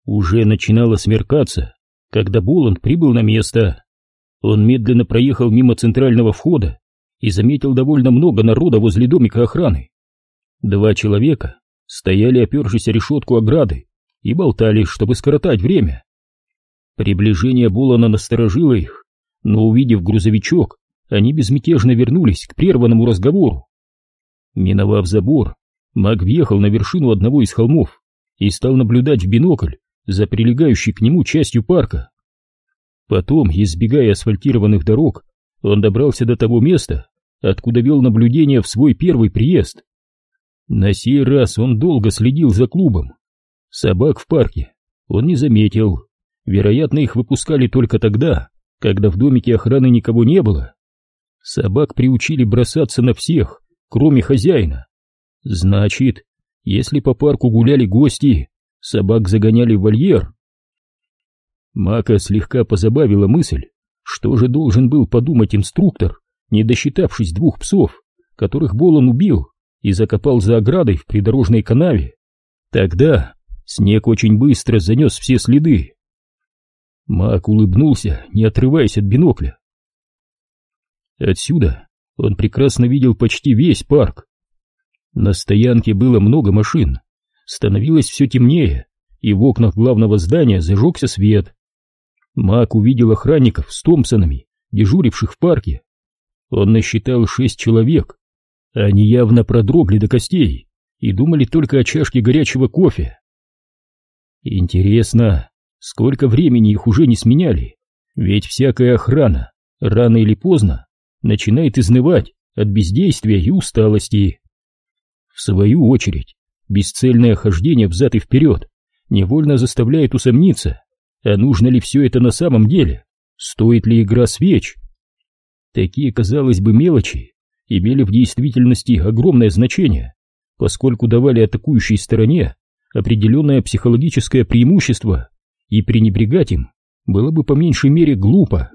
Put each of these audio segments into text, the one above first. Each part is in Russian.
Уже начинало смеркаться, когда Боланд прибыл на место. Он медленно проехал мимо центрального входа и заметил довольно много народа возле домика охраны. 2 человека стояли, опершись о решетку ограды, и болтали, чтобы скоротать время. Приближение Болана насторожило их, но, увидев грузовичок, они безмятежно вернулись к прерванному разговору. Миновав забор, Мак въехал на вершину одного из холмов и стал наблюдать в бинокль за прилегающей к нему частью парка. Потом, избегая асфальтированных дорог, он добрался до того места, откуда вел наблюдение в свой первый приезд. На сей раз он долго следил за клубом. Собак в парке он не заметил. Вероятно, их выпускали только тогда, когда в домике охраны никого не было. Собак приучили бросаться на всех, кроме хозяина. Значит, если по парку гуляли гости, собак загоняли в вольер. Мака слегка позабавила мысль, что же должен был подумать инструктор, не досчитавшись 2 псов, которых Болан убил и закопал за оградой в придорожной канаве. Тогда снег очень быстро занес все следы. Мак улыбнулся, не отрываясь от бинокля. Отсюда он прекрасно видел почти весь парк. На стоянке было много машин, становилось все темнее, и в окнах главного здания зажегся свет. Мак увидел охранников с Томпсонами, дежуривших в парке. Он насчитал 6 человек. Они явно продрогли до костей и думали только о чашке горячего кофе. Интересно, сколько времени их уже не сменяли, ведь всякая охрана рано или поздно начинает изнывать от бездействия и усталости. В свою очередь, бесцельное хождение взад и вперед невольно заставляет усомниться, а нужно ли все это на самом деле, стоит ли игра свеч. Такие, казалось бы, мелочи имели в действительности огромное значение, поскольку давали атакующей стороне определенное психологическое преимущество, и пренебрегать им было бы по меньшей мере глупо.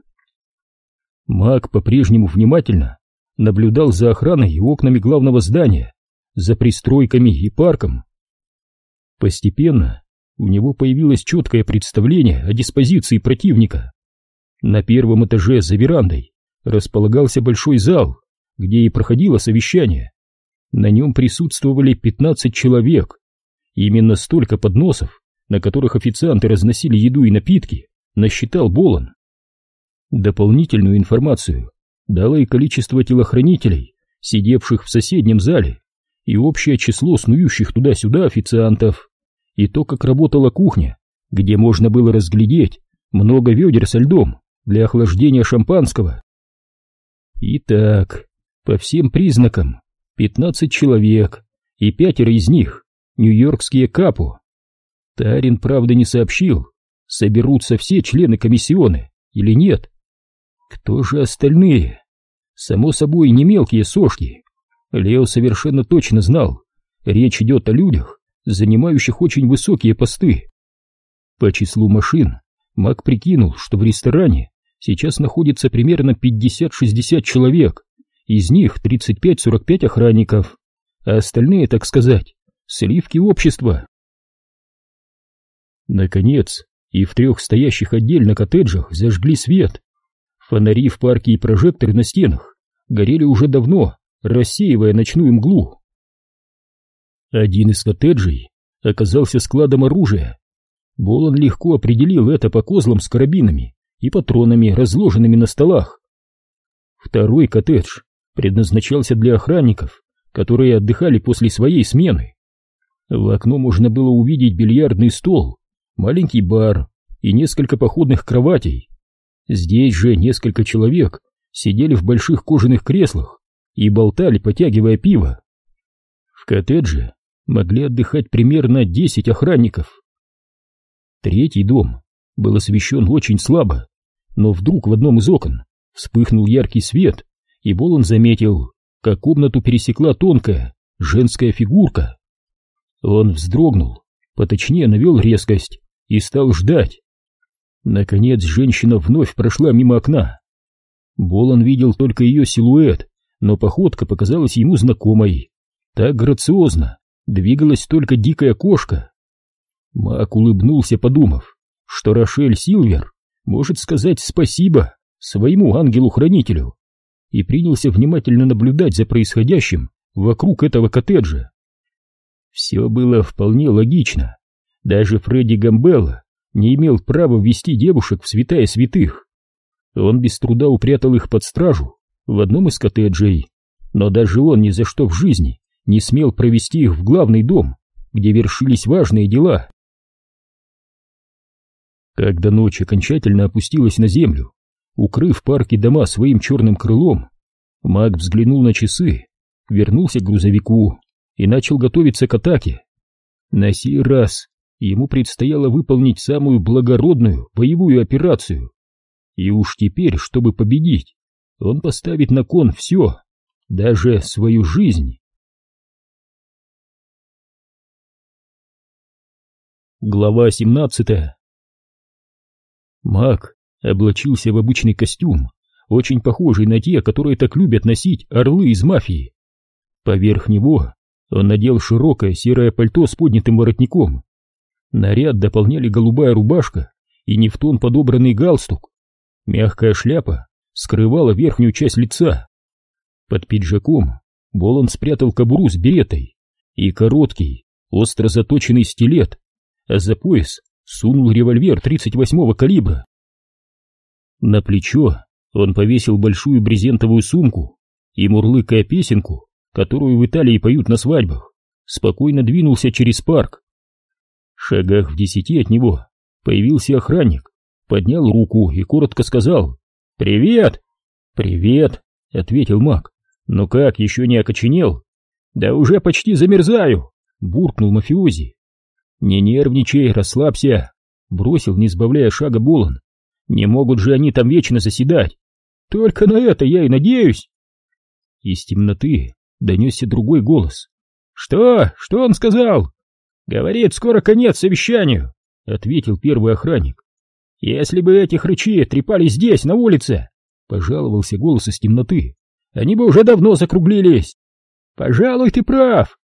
Мак по-прежнему внимательно наблюдал за охраной и окнами главного здания, за пристройками и парком. Постепенно у него появилось четкое представление о диспозиции противника. На первом этаже за верандой располагался большой зал, где и проходило совещание. На нем присутствовали 15 человек. Именно столько подносов, на которых официанты разносили еду и напитки, насчитал Болан. Дополнительную информацию дало и количество телохранителей, сидевших в соседнем зале, и общее число снующих туда-сюда официантов, и то, как работала кухня, где можно было разглядеть много ведер со льдом для охлаждения шампанского. Итак, по всем признакам 15 человек, и 5 из них нью-йоркские капо. Тарин, правда, не сообщил, соберутся все члены комиссионы или нет. Кто же остальные? Само собой, не мелкие сошки. Лео совершенно точно знал, речь идет о людях, занимающих очень высокие посты. По числу машин Мак прикинул, что в ресторане сейчас находится примерно 50-60 человек, из них 35-45 охранников, а остальные, так сказать, сливки общества. Наконец, и в 3 стоящих отдельно коттеджах зажгли свет. Фонари в парке и прожекторы на стенах горели уже давно, рассеивая ночную мглу. Один из коттеджей оказался складом оружия. Болан легко определил это по козлам с карабинами и патронами, разложенными на столах. Второй коттедж предназначался для охранников, которые отдыхали после своей смены. В окно можно было увидеть бильярдный стол, маленький бар и несколько походных кроватей. Здесь же несколько человек сидели в больших кожаных креслах и болтали, потягивая пиво. В коттедже могли отдыхать примерно 10 охранников. Третий дом был освещен очень слабо, но вдруг в одном из окон вспыхнул яркий свет, и Болан заметил, как комнату пересекла тонкая женская фигурка. Он вздрогнул, поточнее навел резкость и стал ждать. Наконец женщина вновь прошла мимо окна. Болан видел только ее силуэт, но походка показалась ему знакомой. Так грациозно двигалась только дикая кошка. Мак улыбнулся, подумав, что Рошель Силвер может сказать спасибо своему ангелу-хранителю, и принялся внимательно наблюдать за происходящим вокруг этого коттеджа. Все было вполне логично. Даже Фредди Гамбелла не имел права ввести девушек в святая святых. Он без труда упрятал их под стражу в одном из коттеджей, но даже он ни за что в жизни не смел провести их в главный дом, где вершились важные дела. Когда ночь окончательно опустилась на землю, укрыв парки дома своим черным крылом, Мак взглянул на часы, вернулся к грузовику и начал готовиться к атаке. На сей раз ему предстояло выполнить самую благородную боевую операцию. И уж теперь, чтобы победить, он поставит на кон все, даже свою жизнь. Глава 17. Мак облачился в обычный костюм, очень похожий на те, которые так любят носить орлы из мафии. Поверх него он надел широкое серое пальто с поднятым воротником. Наряд дополняли голубая рубашка и не в тон подобранный галстук. Мягкая шляпа скрывала верхнюю часть лица. Под пиджаком Болон спрятал кобуру с беретой и короткий, остро заточенный стилет, а за пояс сунул револьвер 38-го калибра. На плечо он повесил большую брезентовую сумку и, мурлыкая песенку, которую в Италии поют на свадьбах, спокойно двинулся через парк. В шагах в 10 от него появился охранник, поднял руку и коротко сказал: «Привет!» «Привет!» — ответил Мак. «Ну как, еще не окоченел?» «Да уже почти замерзаю!» — буркнул мафиози. «Не нервничай, расслабься!» — бросил, не сбавляя шага, Болон. «Не могут же они там вечно заседать! Только на это я и надеюсь!» Из темноты донесся другой голос. «Что? Что он сказал?» «Говорит, скоро конец совещанию!» — ответил первый охранник. «Если бы эти хрычи трепали здесь, на улице!» — пожаловался голос из темноты. «Они бы уже давно закруглились!» «Пожалуй, ты прав!»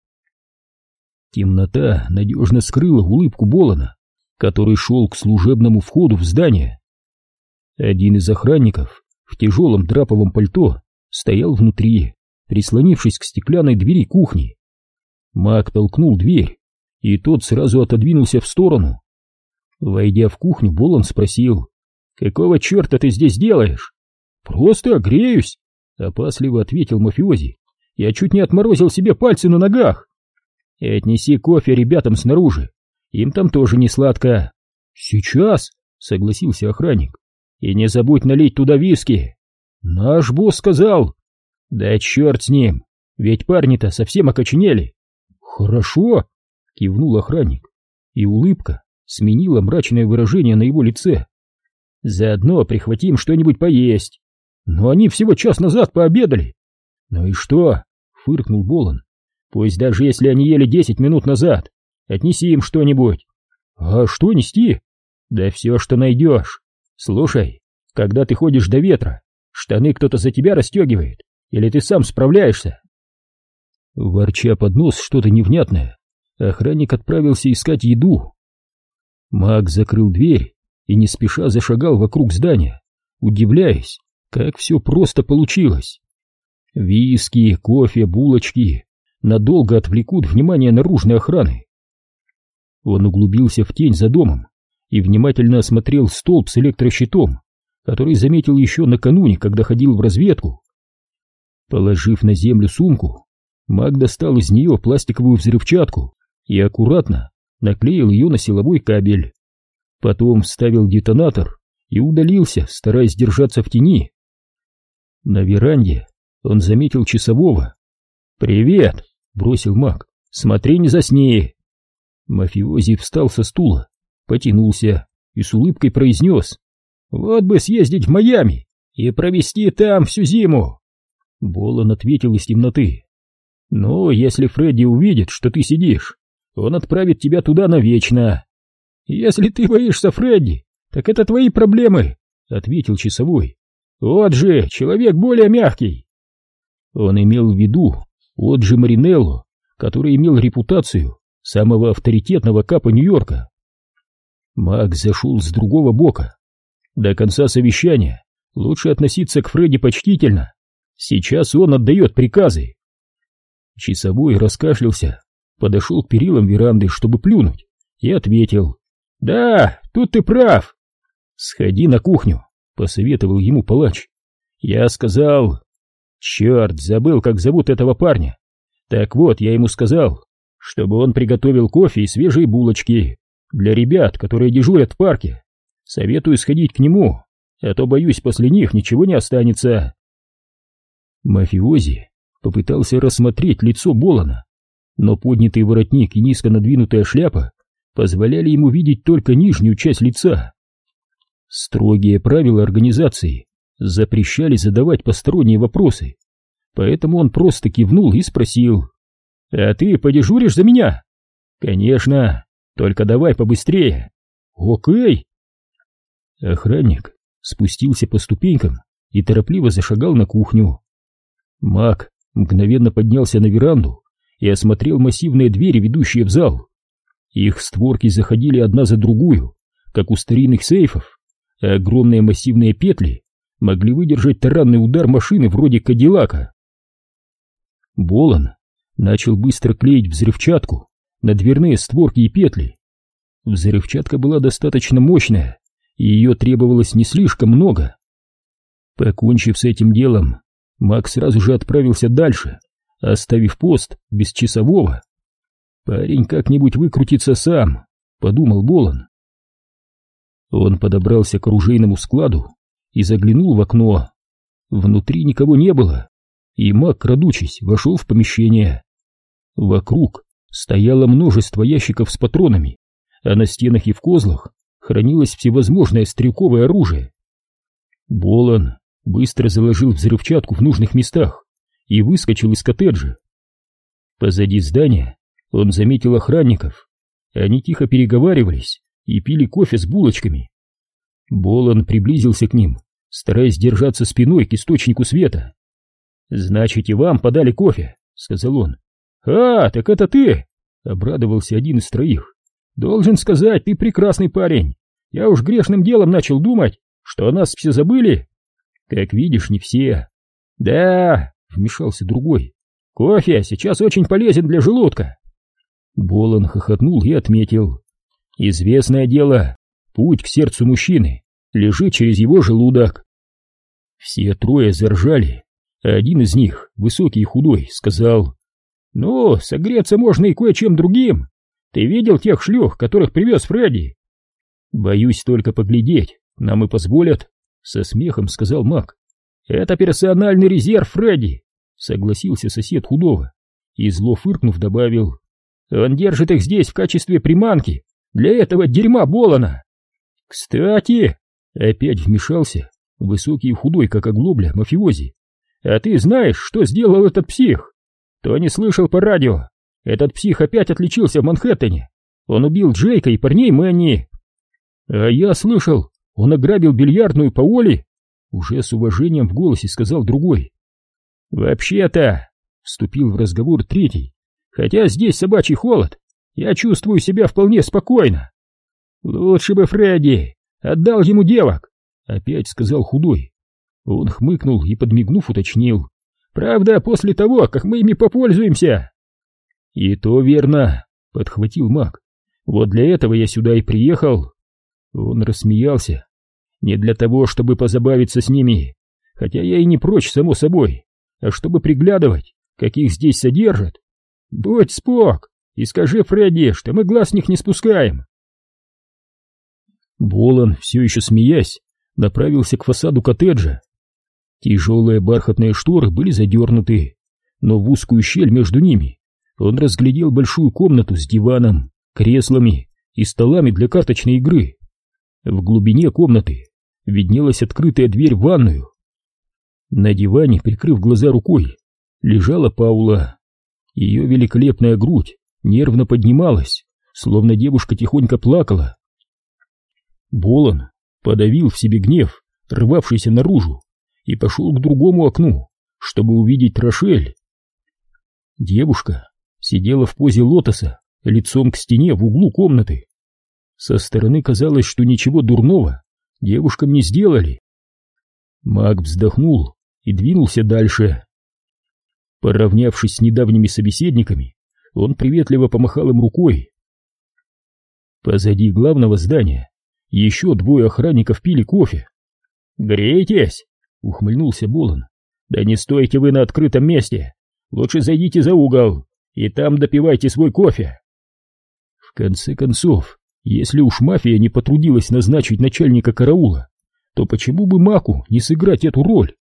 Темнота надежно скрыла улыбку Болона, который шел к служебному входу в здание. Один из охранников в тяжелом драповом пальто стоял внутри, прислонившись к стеклянной двери кухни. Мак толкнул дверь, и тот сразу отодвинулся в сторону. Войдя в кухню, Болон спросил: «Какого черта ты здесь делаешь?» «Просто греюсь», — опасливо ответил мафиози. «Я чуть не отморозил себе пальцы на ногах». «И отнеси кофе ребятам снаружи, им там тоже не сладко». «Сейчас», — согласился охранник. «И не забудь налить туда виски». «Наш босс сказал». «Да черт с ним, ведь парни-то совсем окоченели». «Хорошо», — кивнул охранник, и улыбка сменила мрачное выражение на его лице. «Заодно прихватим что-нибудь поесть. Но они всего час назад пообедали». «Ну и что?» — фыркнул Болон. «Пусть даже если они ели 10 минут назад, отнеси им что-нибудь». «А что нести?» «Да все, что найдешь. Слушай, когда ты ходишь до ветра, штаны кто-то за тебя расстегивает, или ты сам справляешься?» Ворча под нос что-то невнятное, охранник отправился искать еду. Мак закрыл дверь и не спеша зашагал вокруг здания, удивляясь, как все просто получилось. Виски, кофе, булочки надолго отвлекут внимание наружной охраны. Он углубился в тень за домом и внимательно осмотрел столб с электрощитом, который заметил еще накануне, когда ходил в разведку. Положив на землю сумку, Мак достал из нее пластиковую взрывчатку и аккуратно наклеил ее на силовой кабель. Потом вставил детонатор и удалился, стараясь держаться в тени. На веранде он заметил часового. «Привет!» — бросил Мак. «Смотри, не засни!» Мафиози встал со стула, потянулся и с улыбкой произнес: «Вот бы съездить в Майами и провести там всю зиму!» Болон ответил из темноты: «Ну, если Фредди увидит, что ты сидишь, он отправит тебя туда навечно». «Если ты боишься Фредди, так это твои проблемы», — ответил часовой. «Вот же, человек более мягкий». Он имел в виду Оджи Маринелло, который имел репутацию самого авторитетного капа Нью-Йорка Мак зашел с другого бока. До конца совещания лучше относиться к Фредди почтительно. Сейчас он отдает приказы. Часовой раскашлялся, подошел к перилам веранды, чтобы плюнуть, и ответил: «Да, тут ты прав». «Сходи на кухню», — посоветовал ему палач. Я сказал... Черт, забыл, как зовут этого парня. Так вот, я ему сказал, чтобы он приготовил кофе и свежие булочки для ребят, которые дежурят в парке. Советую сходить к нему, а то, боюсь, после них ничего не останется. Мафиози попытался рассмотреть лицо Болана, но поднятый воротник и низко надвинутая шляпа позволяли ему видеть только нижнюю часть лица. Строгие правила организации запрещали задавать посторонние вопросы, поэтому он просто кивнул и спросил: «А ты подежуришь за меня?» «Конечно, только давай побыстрее». «Окей». Охранник спустился по ступенькам и торопливо зашагал на кухню. Мак мгновенно поднялся на веранду и осмотрел массивные двери, ведущие в зал. Их створки заходили одна за другую, как у старинных сейфов, а огромные массивные петли могли выдержать таранный удар машины вроде Кадиллака. Болан начал быстро клеить взрывчатку на дверные створки и петли. Взрывчатка была достаточно мощная, и ее требовалось не слишком много. Покончив с этим делом, Мак сразу же отправился дальше, оставив пост без часового. «Парень как-нибудь выкрутится сам», — подумал Болан. Он подобрался к оружейному складу и заглянул в окно. Внутри никого не было, и Мак, крадучись, вошел в помещение. Вокруг стояло множество ящиков с патронами, а на стенах и в козлах хранилось всевозможное стрелковое оружие. Болан быстро заложил взрывчатку в нужных местах и выскочил из коттеджа. Позади здания он заметил охранников. Они тихо переговаривались и пили кофе с булочками. Болан приблизился к ним, стараясь держаться спиной к источнику света. «Значит, и вам подали кофе», — сказал он. «А, так это ты!» — обрадовался один из троих. «Должен сказать, ты прекрасный парень. Я уж грешным делом начал думать, что о нас все забыли». «Как видишь, не все». «Да», — вмешался другой, — «кофе сейчас очень полезен для желудка». Болан хохотнул и отметил: «Известное дело, путь к сердцу мужчины лежит через его желудок». Все трое заржали, а один из них, высокий и худой, сказал: «Ну, согреться можно и кое-чем другим. Ты видел тех шлюх, которых привез Фредди?» «Боюсь только поглядеть, нам и позволят», — со смехом сказал Мак. «Это персональный резерв Фредди», — согласился сосед худого и, зло фыркнув, добавил: «Он держит их здесь в качестве приманки для этого дерьма Болана». «Кстати», — опять вмешался высокий и худой, как оглобля, мафиози, «а ты знаешь, что сделал этот псих? Кто не слышал по радио, этот псих опять отличился в Манхэттене. Он убил Джейка и парней Мэнни». «А я слышал, он ограбил бильярдную по Оли», — уже с уважением в голосе сказал другой. «Вообще-то», — вступил в разговор третий, «хотя здесь собачий холод, я чувствую себя вполне спокойно». «Лучше бы Фредди отдал ему девок», — опять сказал худой. Он хмыкнул и, подмигнув, уточнил: «Правда, после того, как мы ими попользуемся». «И то верно», — подхватил Мак. «Вот для этого я сюда и приехал». Он рассмеялся. «Не для того, чтобы позабавиться с ними, хотя я и не прочь, само собой, а чтобы приглядывать, каких здесь содержат. Будь спок и скажи Фредди, что мы глаз с них не спускаем». Болан, все еще смеясь, направился к фасаду коттеджа. Тяжелые бархатные шторы были задернуты, но в узкую щель между ними он разглядел большую комнату с диваном, креслами и столами для карточной игры. В глубине комнаты виднелась открытая дверь в ванную. На диване, прикрыв глаза рукой, лежала Паула. Ее великолепная грудь нервно поднималась, словно девушка тихонько плакала. Болан подавил в себе гнев, рвавшийся наружу, и пошел к другому окну, чтобы увидеть Рошель. Девушка сидела в позе лотоса, лицом к стене в углу комнаты. Со стороны казалось, что ничего дурного девушкам не сделали. Мак вздохнул и двинулся дальше. Поравнявшись с недавними собеседниками, он приветливо помахал им рукой. Позади главного здания еще двое охранников пили кофе. «Греетесь?» — ухмыльнулся Болон. «Да не стойте вы на открытом месте. Лучше зайдите за угол и там допивайте свой кофе». В конце концов, если уж мафия не потрудилась назначить начальника караула, то почему бы Маку не сыграть эту роль?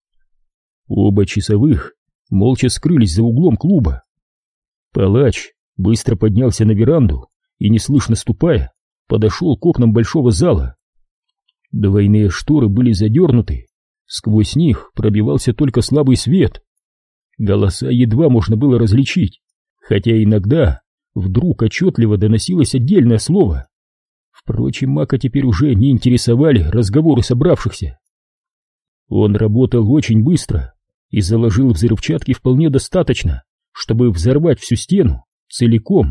Оба часовых молча скрылись за углом клуба. Палач быстро поднялся на веранду и, неслышно ступая, подошел к окнам большого зала. Двойные шторы были задернуты, сквозь них пробивался только слабый свет. Голоса едва можно было различить, хотя иногда вдруг отчетливо доносилось отдельное слово. Впрочем, Мака теперь уже не интересовали разговоры собравшихся. Он работал очень быстро и заложил взрывчатки вполне достаточно, чтобы взорвать всю стену целиком.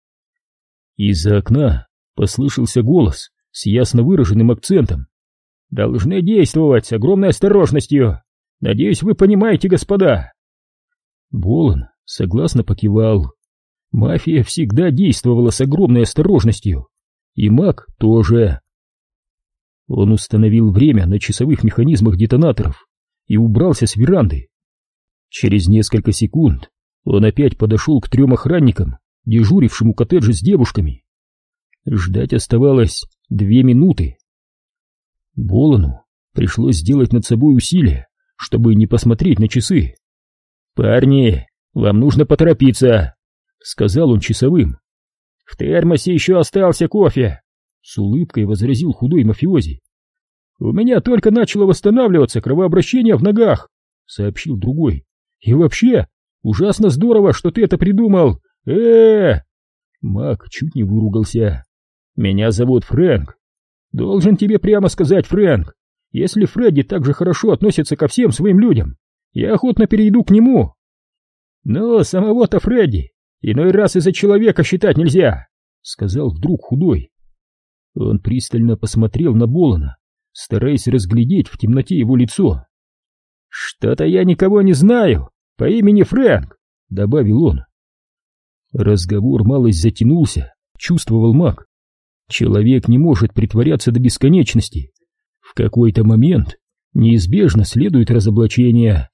Из-за окна послышался голос с ясно выраженным акцентом. «Должны действовать с огромной осторожностью. Надеюсь, вы понимаете, господа». Болон согласно покивал. Мафия всегда действовала с огромной осторожностью, и Мак тоже. Он установил время на часовых механизмах детонаторов и убрался с веранды. Через несколько секунд он опять подошел к 3 охранникам, дежурившим у коттеджа с девушками. Ждать оставалось 2 минуты. Болону пришлось сделать над собой усилие, чтобы не посмотреть на часы. «Парни, вам нужно поторопиться», — сказал он часовым. «В термосе еще остался кофе», — с улыбкой возразил худой мафиози. «У меня только начало восстанавливаться кровообращение в ногах», — сообщил другой. «И вообще, ужасно здорово, что ты это придумал. Мак чуть не выругался. «Меня зовут Фрэнк. Должен тебе прямо сказать, Фрэнк, если Фредди так же хорошо относится ко всем своим людям, я охотно перейду к нему». «Но самого-то Фредди иной раз из-за человека считать нельзя», — сказал вдруг худой. Он пристально посмотрел на Болона, стараясь разглядеть в темноте его лицо. «Что-то я никого не знаю по имени Фрэнк», — добавил он. Разговор малость затянулся, чувствовал Мак. Человек не может притворяться до бесконечности. В какой-то момент неизбежно следует разоблачение.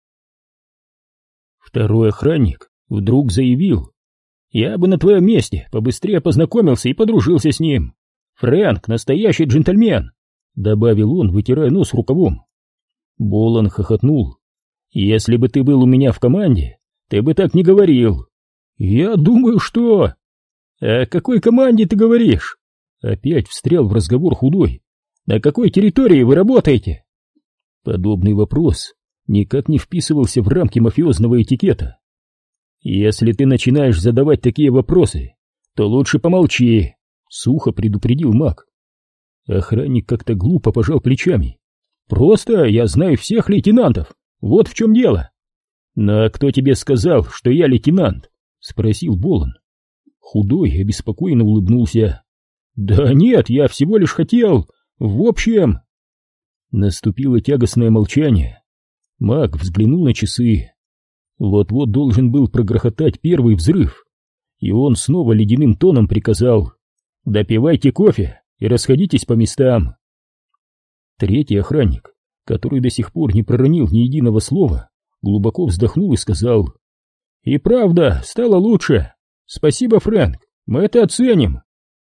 Второй охранник вдруг заявил: «Я бы на твоем месте побыстрее познакомился и подружился с ним. Фрэнк — настоящий джентльмен», — добавил он, вытирая нос рукавом. Болон хохотнул. «Если бы ты был у меня в команде, ты бы так не говорил». «Я думаю, что...» «О какой команде ты говоришь?» Опять встрял в разговор худой. «На какой территории вы работаете?» Подобный вопрос никак не вписывался в рамки мафиозного этикета. «Если ты начинаешь задавать такие вопросы, то лучше помолчи», — сухо предупредил Мак. Охранник как-то глупо пожал плечами. «Просто я знаю всех лейтенантов, вот в чем дело». «Но кто тебе сказал, что я лейтенант?» — спросил Болон. Худой обеспокоенно улыбнулся. «Да нет, я всего лишь хотел... В общем...» Наступило тягостное молчание. Мак взглянул на часы. Вот-вот должен был прогрохотать первый взрыв, и он снова ледяным тоном приказал: «Допивайте кофе и расходитесь по местам». Третий охранник, который до сих пор не проронил ни единого слова, глубоко вздохнул и сказал: «И правда, стало лучше. Спасибо, Фрэнк, мы это оценим».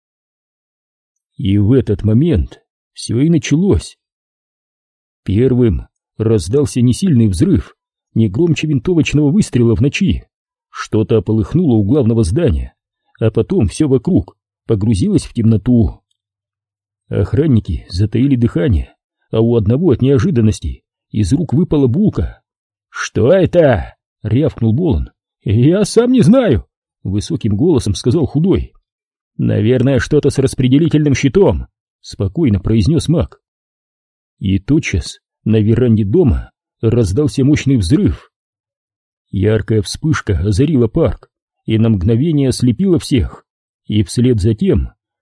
И в этот момент все и началось. Первым раздался несильный взрыв, не громче винтовочного выстрела в ночи. Что-то полыхнуло у главного здания, а потом все вокруг погрузилось в темноту. Охранники затаили дыхание, а у одного от неожиданности из рук выпала булка. «Что это?» — рявкнул Болон. «Я сам не знаю», — высоким голосом сказал худой. «Наверное, что-то с распределительным щитом», — спокойно произнес Мак. И тотчас на веранде дома раздался мощный взрыв. Яркая вспышка озарила парк и на мгновение ослепила всех, и вслед за тем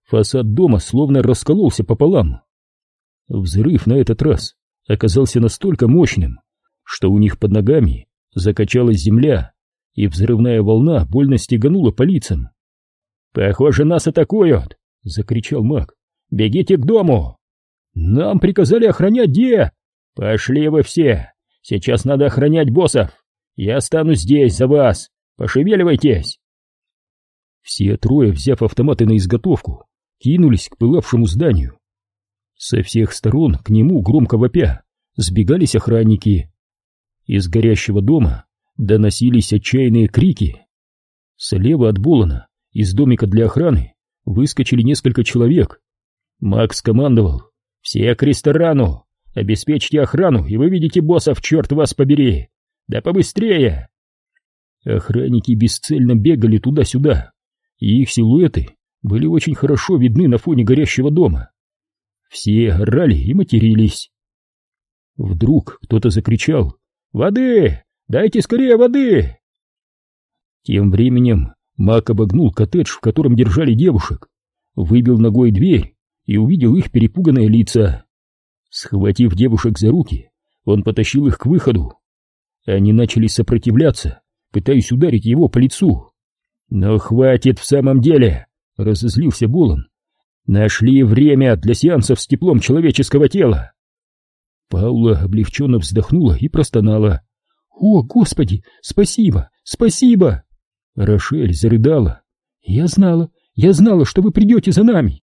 Фасад дома словно раскололся пополам. Взрыв на этот раз оказался настолько мощным, что у них под ногами закачалась земля, и взрывная волна больно стеганула по лицам. «Похоже, нас атакуют!» — закричал маг. «Бегите к дому!» «Нам приказали охранять Де!» «Пошли вы все! Сейчас надо охранять боссов! Я останусь здесь за вас! Пошевеливайтесь!» Все трое, взяв автоматы на изготовку, кинулись к пылавшему зданию. Со всех сторон к нему, громко вопя, сбегались охранники. Из горящего дома доносились отчаянные крики. Слева от Болана из домика для охраны выскочили несколько человек. Макс командовал: «Все к ресторану! Обеспечьте охрану, и вы видите боссов, черт вас побери! Да побыстрее!» Охранники бесцельно бегали туда-сюда, и их силуэты были очень хорошо видны на фоне горящего дома. Все орали и матерились. Вдруг кто-то закричал: «Воды! Дайте скорее воды!» Тем временем маг обогнул коттедж, в котором держали девушек, выбил ногой дверь и увидел их перепуганные лица. Схватив девушек за руки, он потащил их к выходу. Они начали сопротивляться, пытаясь ударить его по лицу. «Но хватит в самом деле!» — разозлился Болон. «Нашли время для сеансов с теплом человеческого тела!» Паула облегченно вздохнула и простонала: «О, Господи, спасибо, спасибо!» Рошель зарыдала: я знала, что вы придете за нами!